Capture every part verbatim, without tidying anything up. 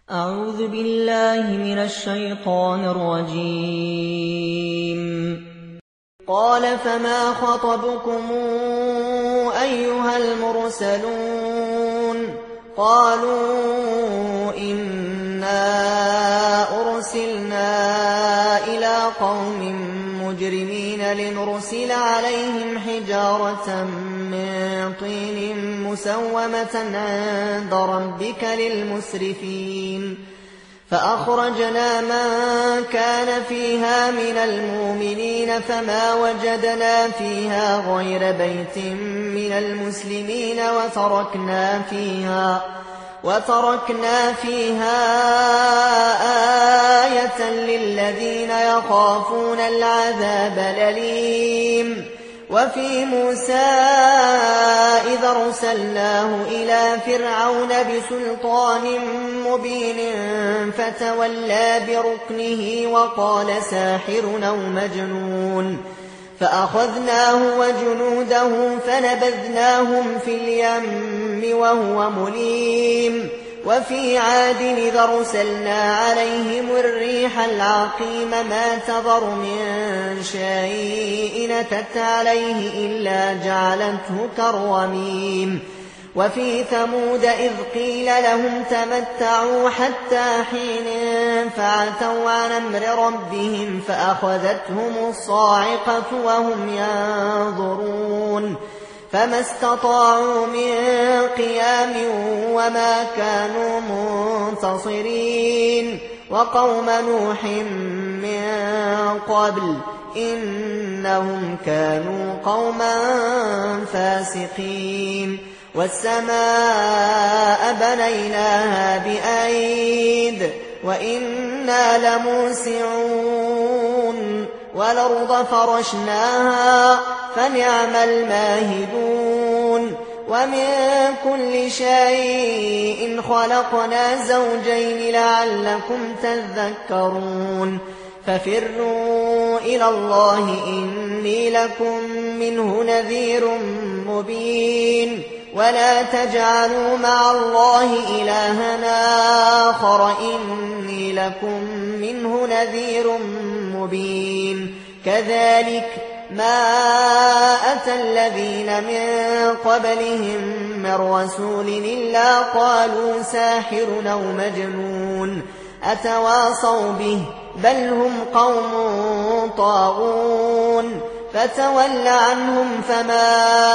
أعوذ بالله من الشيطان الرجيم. قال فما خطبكم أيها المرسلون؟ قالوا إنا أرسلنا إلى قوم مجرمين لنرسل عليهم حجارة من طين مسومة عند ربك للمسرفين فأخرجنا من كان فيها من المؤمنين فما وجدنا فيها غير بيت من المسلمين وتركنا فيها وتركنا فيها آية للذين يخافون العذاب الأليم. وفي موسى إذا أرسلناه إلى فرعون بسلطان مبين فتولى بركنه وقال ساحر أو مجنون فأخذناه وجنوده فنبذناهم في اليم وهو مليم. وفي عاد إذا أرسلنا عليهم الريح العقيم ما تذر من شيء أتت عليه إلا جعلته كالرميم. وفي ثمود إذ قيل لهم تمتعوا حتى حين فعتوا عن أمر ربهم فأخذتهم الصاعقة وهم ينظرون فما استطاعوا من قيام وما كانوا منتصرين. وقوم نوح من قبل إنهم كانوا قوما فاسقين. والسماء بنيناها بأيد وإنا لموسعون والأرض فرشناها فنعم الماهدون. ومن كل شيء خلقنا زوجين لعلكم تذكرون. ففروا إلى الله إني لكم منه نذير مبين. ولا تجعلوا مع الله إلها آخر إني لكم منه نذير مبين. كذلك ما أتى الذين من قبلهم من رسول إلا قالوا ساحر أو مجنون أتواصوا به بل هم قوم طاغون. فتول عنهم فما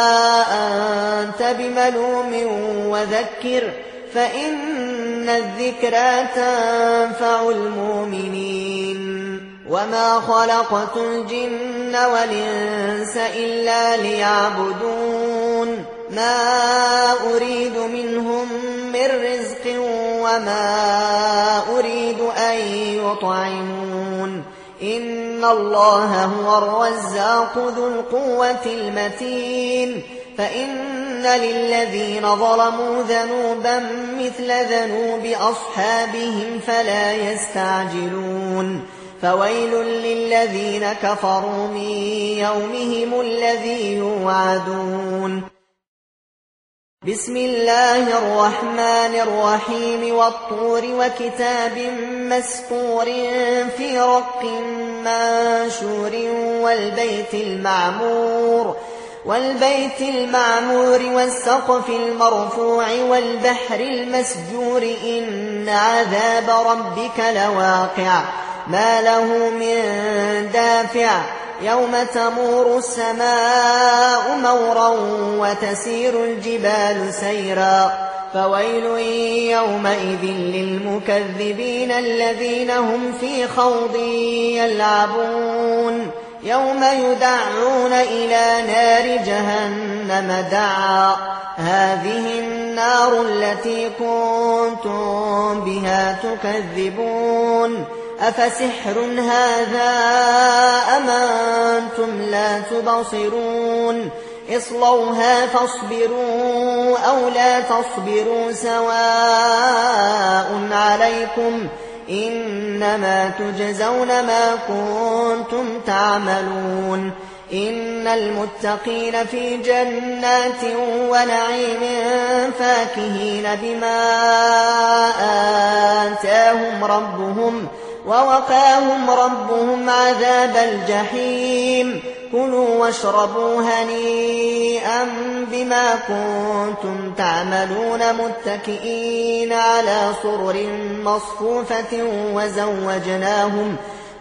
أنت بملوم وذكر فإن الذكرى تنفع المؤمنين. وما خلقت الجن والإنس إلا ليعبدون ما أريد منهم من رزق وما أريد أن يطعمون إن الله هو الرزاق ذو القوة المتين. فإن للذين ظلموا ذنوبا مثل ذنوب أصحابهم فلا يستعجلون. فويل للذين كفروا من يومهم الذي يوعدون. بسم الله الرحمن الرحيم والطور وكتاب مسطور في رق منشور والبيت المعمور والبيت المعمور والسقف المرفوع والبحر المسجور إن عذاب ربك لواقع ما له من دافع يوم تمور السماء مورا وتسير الجبال سيرا. فويل يومئذ للمكذبين الذين هم في خوض يلعبون. يوم يدعون إلى نار جهنم دعا هذه النار التي كنتم بها تكذبون. أفسحر هذا أم أنتم لا تبصرون اصلوها فاصبروا أو لا تصبروا سواء عليكم إنما تجزون ما كنتم تعملون. إن المتقين في جنات ونعيم فاكهين بما ووقاهم ربهم ووقاهم ربهم عذاب الجحيم كلوا واشربوا هنيئا بما كنتم تعملون متكئين على سرر مصفوفة وزوجناهم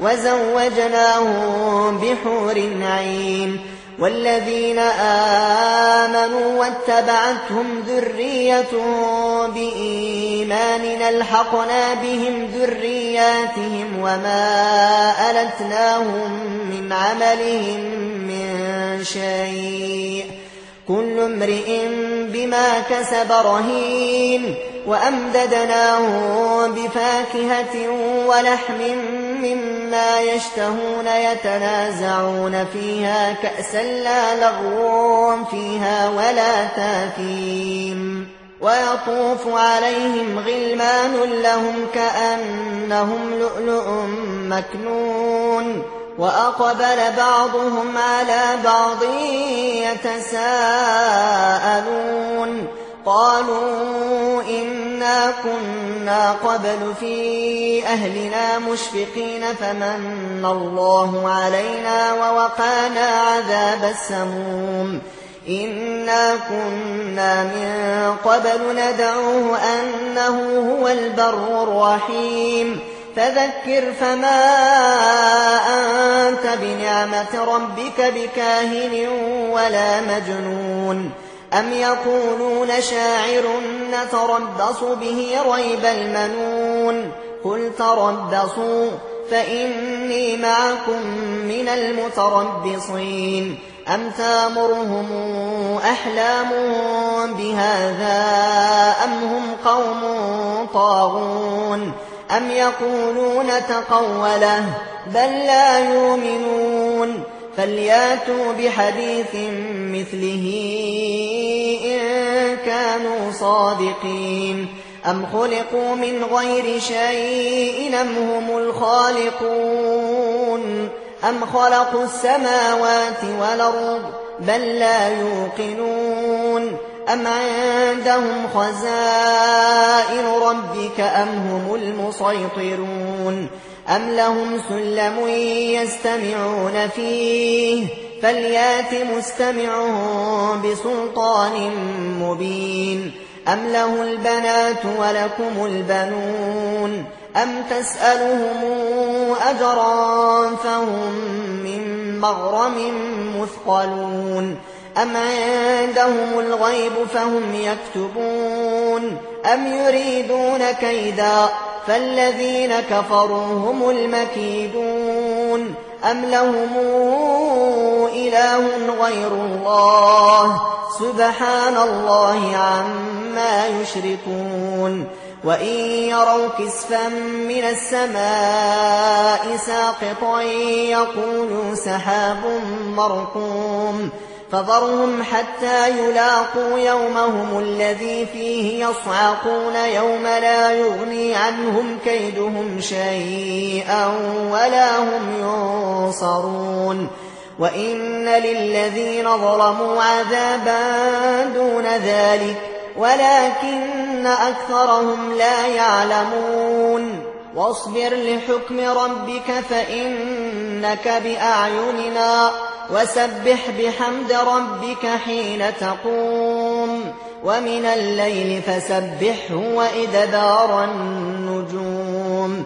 وزوجناهم بحور عين والذين آمنوا واتبعتهم ذريتهم بإيمان ألحقنا بهم ذرياتهم وما ألتناهم من عملهم من شيء كل امرئ بما كسب رهين وأمددناهم بفاكهة ولحم مما يشتهون يتنازعون فيها كأسا لا لغو فيها ولا تاثيم ويطوف عليهم غلمان لهم كأنهم لؤلؤ مكنون وأقبل بعضهم على بعض يتساءلون قالوا إنا كنا قبل في أهلنا مشفقين فمن الله علينا ووقانا عذاب السموم إنا كنا من قبل ندعوه أنه هو البر الرحيم فذكر فما أنت بنعمة ربك بكاهن ولا مجنون أم يقولون شاعر نتربص به ريب المنون قل تربصوا فإني معكم من المتربصين أم تامرهم أحلامهم بهذا أم هم قوم طاغون أم يقولون تقوله بل لا يؤمنون فلياتوا بحديث مثله إن كانوا صادقين أم خلقوا من غير شيء أم هم الخالقون أم خلقوا السماوات والأرض بل لا يوقنون أم عندهم خزائن ربك أم هم المسيطرون أم لهم سلم يستمعون فيه فليات مستمعهم بسلطان مبين أم له البنات ولكم البنون أم تسألهم أجرا فهم من مغرم مثقلون أم عندهم الغيب فهم يكتبون أم يريدون كيدا فالذين كفروا هم المكيدون أم لهم إله غير الله سبحان الله عما يشركون وإن يروا كسفا من السماء ساقطا يقولوا سحاب مركوم فذرهم حتى يلاقوا يومهم الذي فيه يصعقون يوم لا يغني عنهم كيدهم شيئا ولا هم ينصرون وإن للذين ظلموا عذابا دون ذلك ولكن أكثرهم لا يعلمون واصبر لحكم ربك فإنك بأعيننا وسبح بحمد ربك حين تقوم ومن الليل فسبحه وإدبار النجوم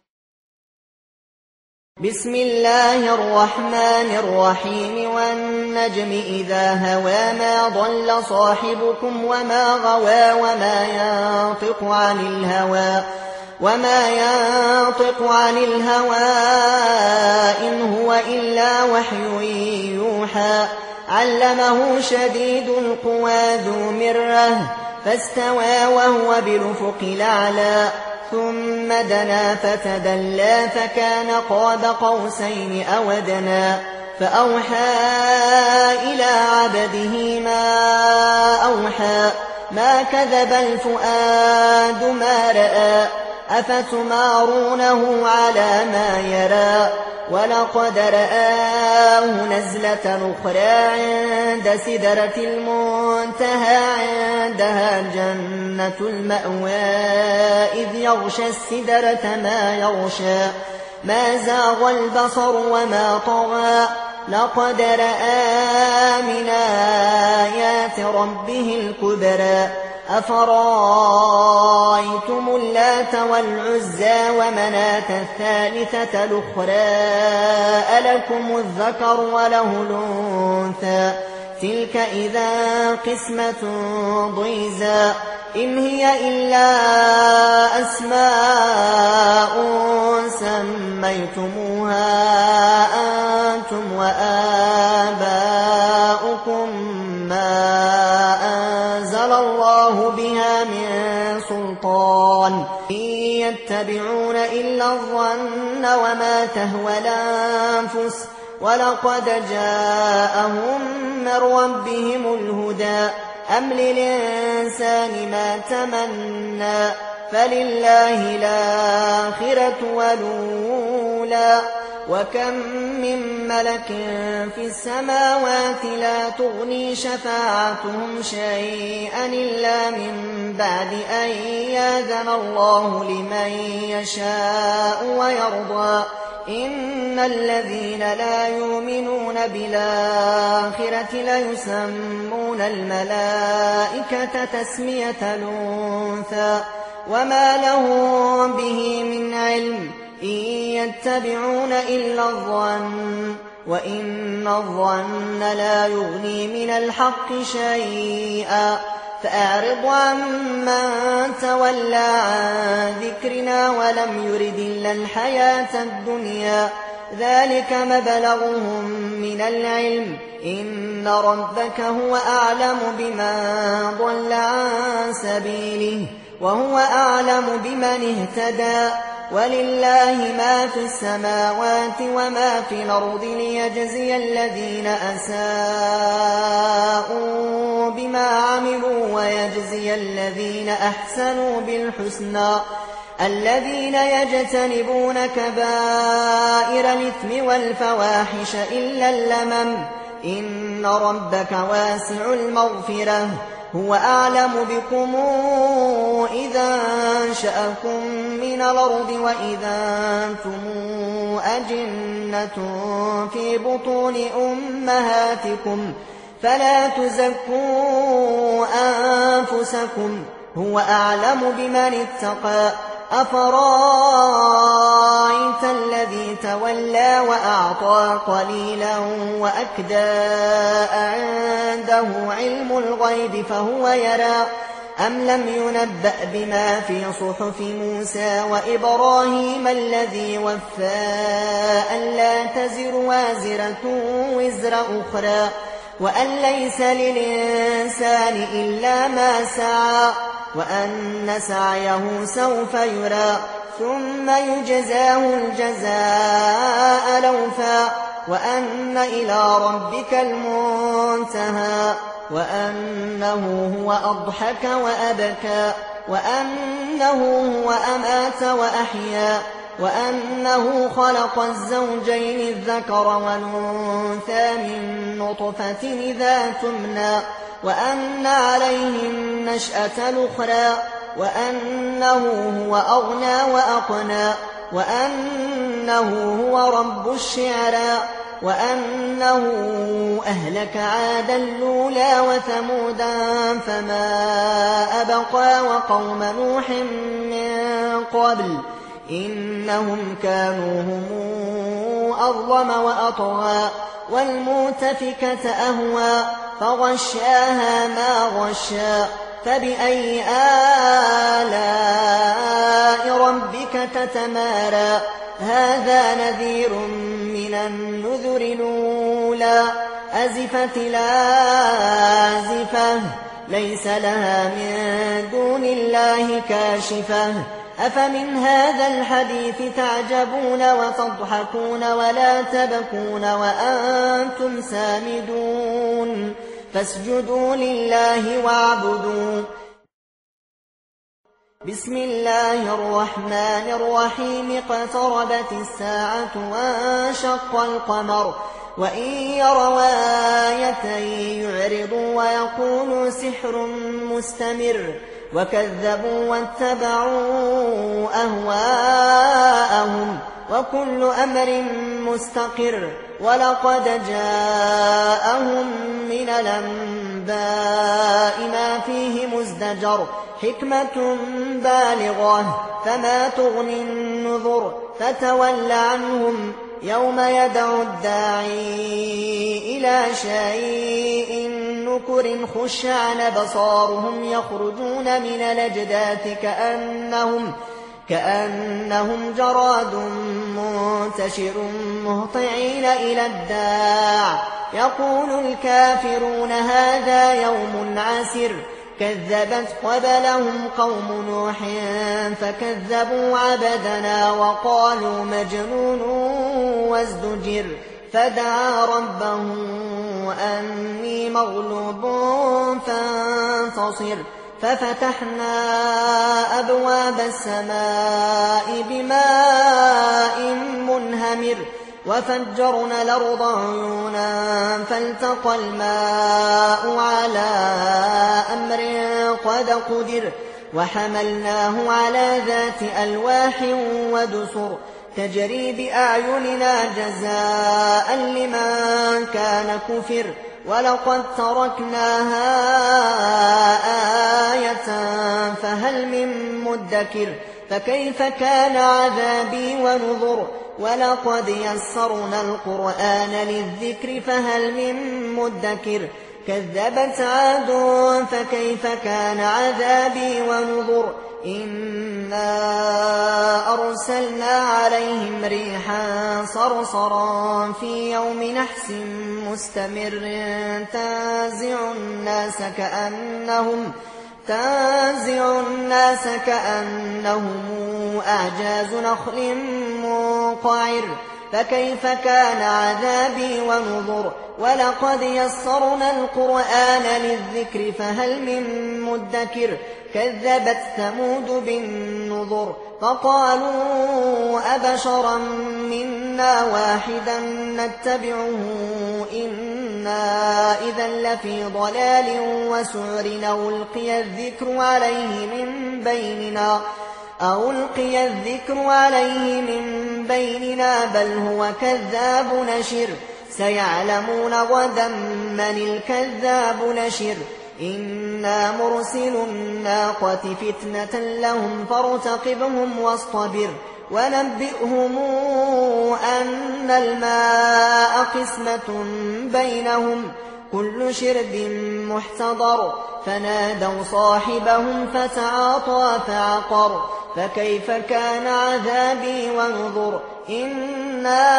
بسم الله الرحمن الرحيم والنجم إذا هوى ما ضل صاحبكم وما غوى وما ينطق عن الهوى وما ينطق عن الهوى إن هو إلا وحي يوحى علمه شديد القوى ذو مرة فاستوى وهو بالأفق الأعلى ثم دنا فتدلى فكان قاب قوسين أو أدنى فأوحى إلى عبده ما أوحى ما كذب الفؤاد ما رأى أفتمارونه على ما يرى ولقد رآه نزلة أخرى عند سدرة المنتهى عندها جنة المأوى إذ يغشى السدرة ما يغشى ما زاغ البصر وما طغى لقد رأى من آيات ربه الكبرى أفرأيتم اللات والعزى ومناة الثالثة الأخرى ألكم الذكر وله الأنثى تلك إذا قسمة ضيزى إن هي إلا أسماء سميتموها أنتم وآباؤكم ما أنزل الله بها من سلطان إن يتبعون إلا الظن وما تهوى الأنفس ولقد جاءهم من ربهم الهدى أم للإنسان ما تمنى فلله الآخرة والأولى وكم من ملك في السماوات لا تغني شفاعتهم شيئا إلا من بعد أن يأذن الله لمن يشاء ويرضى إن الذين لا يؤمنون بالآخرة ليسمون الملائكة تسمية الأنثى وما لهم به من علم إن يتبعون إلا الظن وإن الظن لا يغني من الحق شيئا فأعرض عمن تولى عن ذكرنا ولم يرد إلا الحياة الدنيا ذلك مبلغهم من العلم إن ربك هو أعلم بمن ضل عن سبيله وهو أعلم بمن اهتدى ولله ما في السماوات وما في الأرض ليجزي الذين أساءوا بما عملوا ويجزي الذين أحسنوا بالحسنى الذين يجتنبون كبائر الإثم والفواحش إلا اللمم إن ربك واسع المغفرة هو أعلم بكم إذا أنشأكم من الأرض وإذا أنتم أجنة في بطون أمهاتكم فلا تزكوا أنفسكم هو أعلم بمن اتقى أفرأيت الذي تولى وأعطى قليلا وأكدى عنده علم الغيب فهو يرى أم لم ينبأ بما في صحف موسى وإبراهيم الذي وفى ألا تزر وازرة وزر أخرى وأن ليس للإنسان إلا ما سعى وأن سعيه سوف يرى ثم يجزاه الجزاء الأوفى وأن إلى ربك المنتهى وأنه هو أضحك وأبكى وأنه هو أمات وأحيا وأنه خلق الزوجين الذكر والأنثى من نطفة إذا تمنى وأن عليه النشأة الأخرى وأنه هو أغنى وأقنى وأنه هو رب الشعرى وأنه أهلك عادا الأولى وثمودا فما أبقى وقوم نوح من قبل إنهم كانوا هم أظلم وأطغى والمؤتفكة أهوى فغشاها ما غشا فبأي آلاء ربك تتمارى هذا نذير من النذر الأولى أزفت الآزفة ليس لها من دون الله كاشفة أفمن هذا الحديث تعجبون وتضحكون ولا تبكون وأنتم سامدون فاسجدوا لله واعبدوا بسم الله الرحمن الرحيم اقتربت الساعة وانشق القمر وإن يروا آية يعرضوا ويقولوا سحر مستمر وكذبوا واتبعوا أهواءهم وكل أمر مستقر ولقد جاءهم من الأنباء ما فيه مزدجر حكمة بالغة فما تغني النذر فتول عنهم يوم يدعو الداعي إلى شيء نكر خش عن أبصارهم يخرجون من الأجداث كأنهم كأنهم جراد منتشر مهطعين إلى الداع يقول الكافرون هذا يوم عسر كذبت قبلهم قوم نوح فكذبوا عبدنا وقالوا مجنون وازدجر فدعا ربه أني مغلوب فانتصر ففتحنا أبواب السماء بماء منهمر وفجرنا الأرض عيونا فالتقى الماء على أمر قد قدر وحملناه على ذات ألواح ودسر تجري بأعيننا جزاء لمن كان كفر ولقد تركناها آية فهل من مدكر فكيف كان عذابي ونذر ولقد يسرنا القرآن للذكر فهل من مدكر كذبت عاد فكيف كان عذابي ونذر إنا أرسلنا عليهم ريحا صرصرا في يوم نحس مستمر تنزع الناس كأنهم تنزع الناس كأنهم أعجاز نخل منقعر فكيف كان عذابي ونذر ولقد يسرنا القرآن للذكر فهل من مدكر كذبت ثمود بالنذر فقالوا أبشرا منا واحدا نتبعه إنا إذا لفي ضلال وسعر أو ألقي الذكر عليه من بيننا أو ألقي الذكر عليه من بيننا بل هو كذاب نشر سيعلمون غدا من الكذاب نشر إنا مرسل الناقة فتنة لهم فارتقبهم واصطبر ونبئهم أن الماء قسمة بينهم كل شرب محتضر فنادوا صاحبهم فتعاطى فعقر فكيف كان عذابي ونذر إنا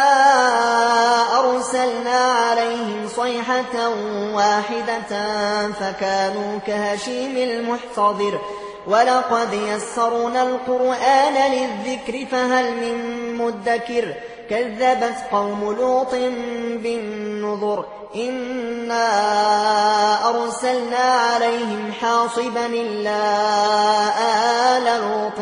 أرسلنا عليهم صيحة واحدة فكانوا كهشيم المحتضر ولقد يسرنا القرآن للذكر فهل من مدكر كذبت قوم لوط بالنذر إنا أرسلنا عليهم حاصبا إلا آل لوط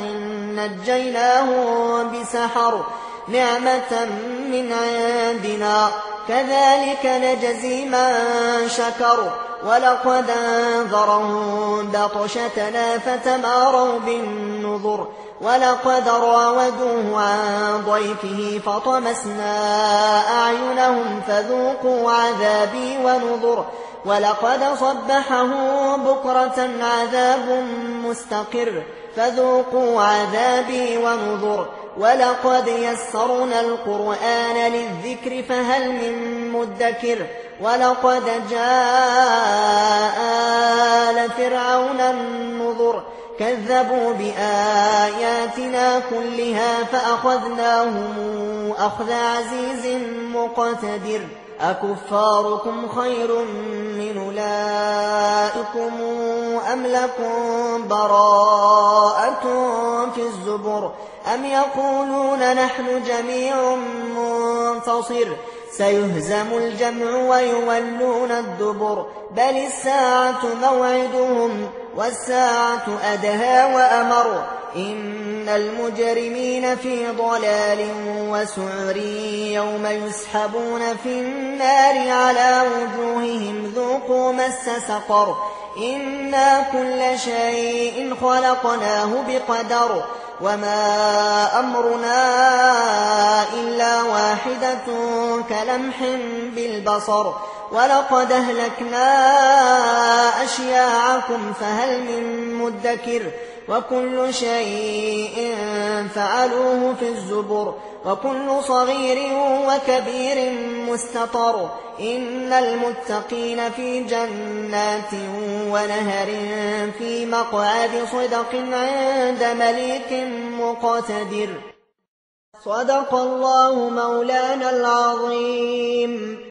نجيناهم بسحر نعمة من عندنا كذلك نجزي من شكر ولقد أنذرهم بطشتنا فتماروا بالنذر ولقد راودوه عن ضيفه فطمسنا أعينهم فذوقوا عذابي ونذر ولقد صبحهم بكرة عذاب مستقر فذوقوا عذابي ونذر ولقد يسرنا القرآن للذكر فهل من مدكر ولقد جاء آل فرعون النذر كذبوا بآياتنا كلها فأخذناهم أخذ عزيز مقتدر أكفاركم خير من أولئكم أم لكم براءة في الزبر أم يقولون نحن جميع منتصر سيهزم الجمع ويولون الدبر بل الساعة موعدهم والساعة أدهى وأمر إن المجرمين في ضلال وسعر يوم يسحبون في النار على وجوههم ذوقوا مس سقر إنا كل شيء خلقناه بقدر وما أمرنا إلا واحدة كلمح بالبصر ولقد أهلكنا أشياعكم فهل من مدكر وكل شيء فعلوه في الزبر وكل صغير وكبير مستطر إن المتقين في جنات ونهر في مقعد صدق عند مليك مقتدر صدق الله مولانا العظيم.